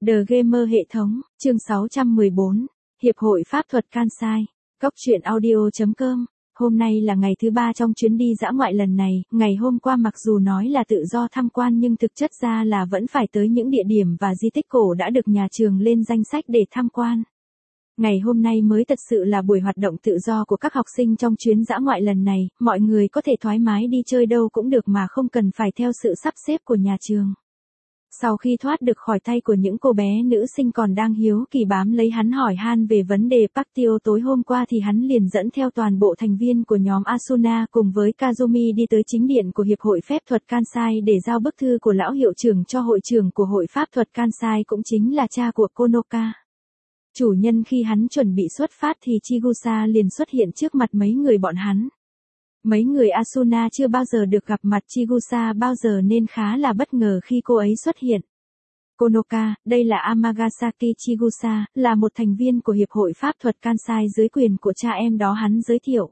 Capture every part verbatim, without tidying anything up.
The Gamer hệ thống, chương sáu trăm mười bốn, Hiệp hội Pháp thuật Kansai, Cốc truyện audio chấm com. Hôm nay là ngày thứ ba trong chuyến đi dã ngoại lần này, ngày hôm qua mặc dù nói là tự do tham quan nhưng thực chất ra là vẫn phải tới những địa điểm và di tích cổ đã được nhà trường lên danh sách để tham quan. Ngày hôm nay mới thật sự là buổi hoạt động tự do của các học sinh trong chuyến dã ngoại lần này, mọi người có thể thoải mái đi chơi đâu cũng được mà không cần phải theo sự sắp xếp của nhà trường. Sau khi thoát được khỏi tay của những cô bé nữ sinh còn đang hiếu kỳ bám lấy hắn hỏi han về vấn đề Pactio tối hôm qua thì hắn liền dẫn theo toàn bộ thành viên của nhóm Asuna cùng với Kazumi đi tới chính điện của Hiệp hội Phép thuật Kansai để giao bức thư của lão hiệu trưởng cho hội trưởng của hội Pháp thuật Kansai cũng chính là cha của Konoka. Chủ nhân khi hắn chuẩn bị xuất phát thì Chigusa liền xuất hiện trước mặt mấy người bọn hắn. Mấy người Asuna chưa bao giờ được gặp mặt Chigusa bao giờ nên khá là bất ngờ khi cô ấy xuất hiện. Konoka, đây là Amagasaki Chigusa, là một thành viên của Hiệp hội Pháp thuật Kansai dưới quyền của cha em đó hắn giới thiệu.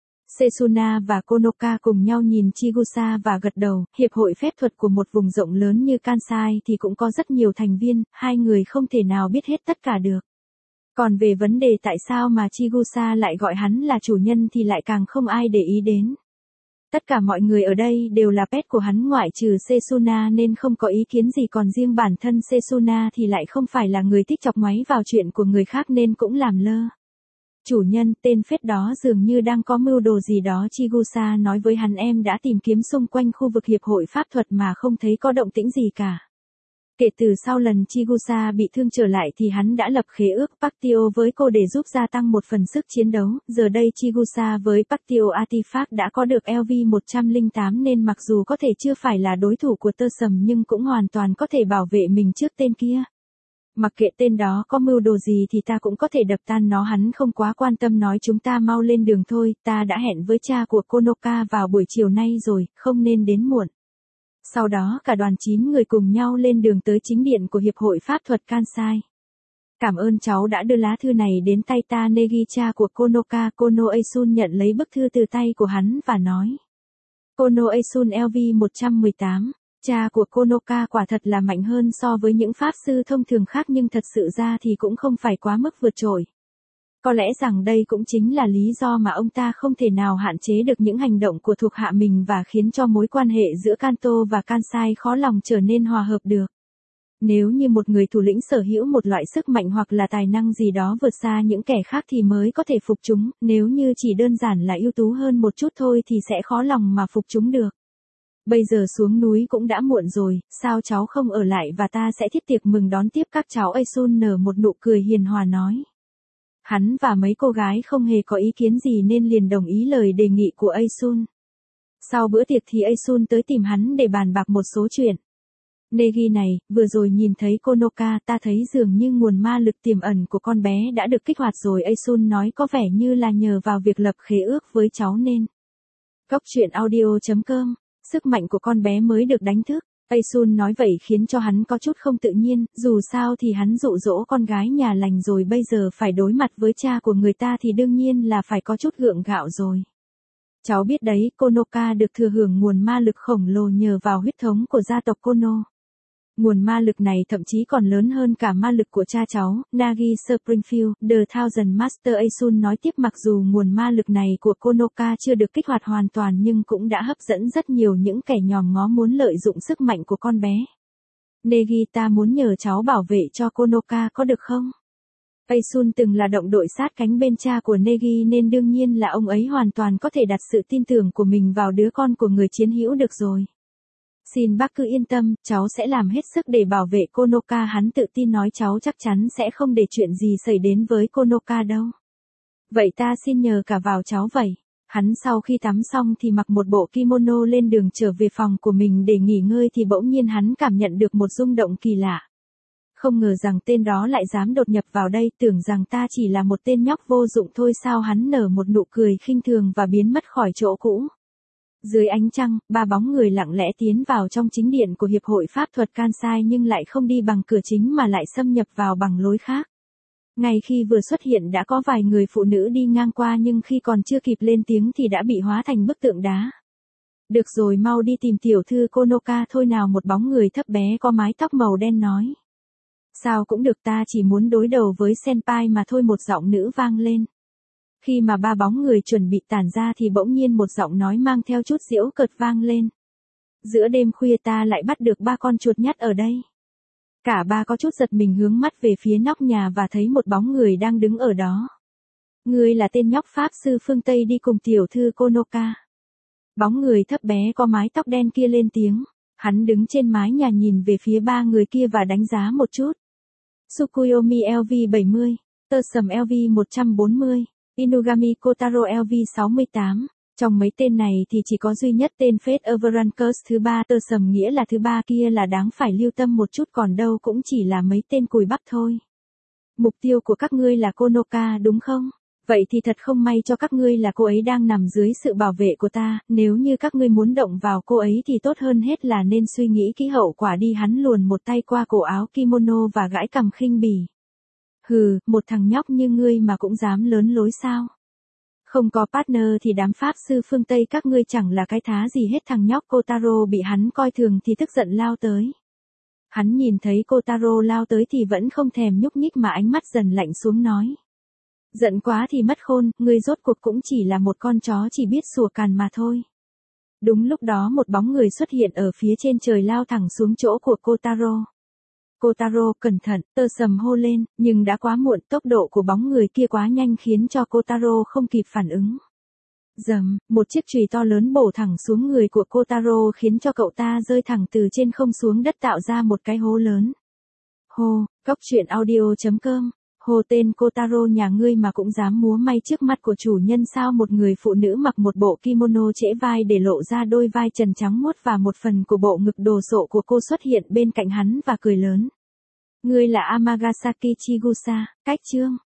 Setsuna và Konoka cùng nhau nhìn Chigusa và gật đầu, Hiệp hội Phép thuật của một vùng rộng lớn như Kansai thì cũng có rất nhiều thành viên, hai người không thể nào biết hết tất cả được. Còn về vấn đề tại sao mà Chigusa lại gọi hắn là chủ nhân thì lại càng không ai để ý đến. Tất cả mọi người ở đây đều là pet của hắn ngoại trừ Setsuna nên không có ý kiến gì, còn riêng bản thân Setsuna thì lại không phải là người thích chọc ngoáy vào chuyện của người khác nên cũng làm lơ. Chủ nhân, tên phết đó dường như đang có mưu đồ gì đó, Chigusa nói với hắn, em đã tìm kiếm xung quanh khu vực Hiệp hội Pháp thuật mà không thấy có động tĩnh gì cả. Kể từ sau lần Chigusa bị thương trở lại thì hắn đã lập khế ước Pactio với cô để giúp gia tăng một phần sức chiến đấu, giờ đây Chigusa với Pactio Artifact đã có được L V một không tám nên mặc dù có thể chưa phải là đối thủ của Tơ Sầm nhưng cũng hoàn toàn có thể bảo vệ mình trước tên kia. Mặc kệ tên đó có mưu đồ gì thì ta cũng có thể đập tan nó, hắn không quá quan tâm nói chúng ta mau lên đường thôi, ta đã hẹn với cha của Konoka vào buổi chiều nay rồi, không nên đến muộn. Sau đó cả đoàn chín người cùng nhau lên đường tới chính điện của Hiệp hội Pháp thuật Kansai. Cảm ơn cháu đã đưa lá thư này đến tay ta. Negi, cha của Konoka, Kono Eisun nhận lấy bức thư từ tay của hắn và nói. Kono Eisun L V một không một tám, cha của Konoka quả thật là mạnh hơn so với những pháp sư thông thường khác nhưng thật sự ra thì cũng không phải quá mức vượt trội. Có lẽ rằng đây cũng chính là lý do mà ông ta không thể nào hạn chế được những hành động của thuộc hạ mình và khiến cho mối quan hệ giữa Kanto và Kansai khó lòng trở nên hòa hợp được. Nếu như một người thủ lĩnh sở hữu một loại sức mạnh hoặc là tài năng gì đó vượt xa những kẻ khác thì mới có thể phục chúng, nếu như chỉ đơn giản là ưu tú hơn một chút thôi thì sẽ khó lòng mà phục chúng được. Bây giờ xuống núi cũng đã muộn rồi, sao cháu không ở lại và ta sẽ thiết tiệc mừng đón tiếp các cháu. Eisun nở một nụ cười hiền hòa nói. Hắn và mấy cô gái không hề có ý kiến gì nên liền đồng ý lời đề nghị của Eisun. Sau bữa tiệc thì Eisun tới tìm hắn để bàn bạc một số chuyện. Negi này, vừa rồi nhìn thấy Konoka ta thấy dường như nguồn ma lực tiềm ẩn của con bé đã được kích hoạt rồi. Eisun nói có vẻ như là nhờ vào việc lập khế ước với cháu nên. Cốc truyện audio chấm com, sức mạnh của con bé mới được đánh thức. Eisun nói vậy khiến cho hắn có chút không tự nhiên, dù sao thì hắn dụ dỗ con gái nhà lành rồi bây giờ phải đối mặt với cha của người ta thì đương nhiên là phải có chút gượng gạo rồi. Cháu biết đấy, Konoka được thừa hưởng nguồn ma lực khổng lồ nhờ vào huyết thống của gia tộc Kono. Nguồn ma lực này thậm chí còn lớn hơn cả ma lực của cha cháu, Nagi Springfield, The Thousand Master. Eisun nói tiếp mặc dù nguồn ma lực này của Konoka chưa được kích hoạt hoàn toàn nhưng cũng đã hấp dẫn rất nhiều những kẻ nhòm ngó muốn lợi dụng sức mạnh của con bé. Negi, ta muốn nhờ cháu bảo vệ cho Konoka có được không? Eisun từng là động đội sát cánh bên cha của Negi nên đương nhiên là ông ấy hoàn toàn có thể đặt sự tin tưởng của mình vào đứa con của người chiến hữu được rồi. Xin bác cứ yên tâm, cháu sẽ làm hết sức để bảo vệ Konoka. Hắn tự tin nói cháu chắc chắn sẽ không để chuyện gì xảy đến với Konoka đâu. Vậy ta xin nhờ cả vào cháu vậy. Hắn sau khi tắm xong thì mặc một bộ kimono lên đường trở về phòng của mình để nghỉ ngơi thì bỗng nhiên hắn cảm nhận được một rung động kỳ lạ. Không ngờ rằng tên đó lại dám đột nhập vào đây, tưởng rằng ta chỉ là một tên nhóc vô dụng thôi sao. Hắn nở một nụ cười khinh thường và biến mất khỏi chỗ cũ. Dưới ánh trăng, ba bóng người lặng lẽ tiến vào trong chính điện của Hiệp hội Pháp thuật Kansai nhưng lại không đi bằng cửa chính mà lại xâm nhập vào bằng lối khác. Ngay khi vừa xuất hiện đã có vài người phụ nữ đi ngang qua nhưng khi còn chưa kịp lên tiếng thì đã bị hóa thành bức tượng đá. Được rồi, mau đi tìm tiểu thư Konoka thôi nào, một bóng người thấp bé có mái tóc màu đen nói. Sao cũng được, ta chỉ muốn đối đầu với senpai mà thôi, một giọng nữ vang lên. Khi mà ba bóng người chuẩn bị tản ra thì bỗng nhiên một giọng nói mang theo chút giễu cợt vang lên. Giữa đêm khuya ta lại bắt được ba con chuột nhắt ở đây. Cả ba có chút giật mình hướng mắt về phía nóc nhà và thấy một bóng người đang đứng ở đó. Ngươi là tên nhóc pháp sư phương Tây đi cùng tiểu thư Konoka. Bóng người thấp bé có mái tóc đen kia lên tiếng. Hắn đứng trên mái nhà nhìn về phía ba người kia và đánh giá một chút. Tsukuyomi L V bảy mươi, Tơ Sầm L V một trăm bốn mươi, Inugami Kotaro L V sáu mươi tám. Trong mấy tên này thì chỉ có duy nhất tên Fate Everrankers thứ ba Tơ Sầm nghĩa là thứ ba kia là đáng phải lưu tâm một chút, còn đâu cũng chỉ là mấy tên cùi bắp thôi. Mục tiêu của các ngươi là Konoka đúng không? Vậy thì thật không may cho các ngươi là cô ấy đang nằm dưới sự bảo vệ của ta, nếu như các ngươi muốn động vào cô ấy thì tốt hơn hết là nên suy nghĩ kỹ hậu quả đi. Hắn luồn một tay qua cổ áo kimono và gãi cằm khinh bỉ. Hừ, một thằng nhóc như ngươi mà cũng dám lớn lối sao? Không có partner thì đám pháp sư phương Tây các ngươi chẳng là cái thá gì hết. Thằng nhóc Kotaro bị hắn coi thường thì tức giận lao tới. Hắn nhìn thấy Kotaro lao tới thì vẫn không thèm nhúc nhích mà ánh mắt dần lạnh xuống nói. Giận quá thì mất khôn, ngươi rốt cuộc cũng chỉ là một con chó chỉ biết sủa càn mà thôi. Đúng lúc đó một bóng người xuất hiện ở phía trên trời lao thẳng xuống chỗ của Kotaro. Kotaro, cẩn thận, Tơ Sầm hô lên, nhưng đã quá muộn, tốc độ của bóng người kia quá nhanh khiến cho Kotaro không kịp phản ứng. Dầm, một chiếc chùy to lớn bổ thẳng xuống người của Kotaro khiến cho cậu ta rơi thẳng từ trên không xuống đất tạo ra một cái hố lớn. Hô, Cóc Truyện Audio chấm com. Hồ, tên Kotaro nhà ngươi mà cũng dám múa may trước mắt của chủ nhân sao? Một người phụ nữ mặc một bộ kimono trễ vai để lộ ra đôi vai trần trắng muốt và một phần của bộ ngực đồ sộ của cô xuất hiện bên cạnh hắn và cười lớn. Ngươi là Amagasaki Chigusa, cách chương.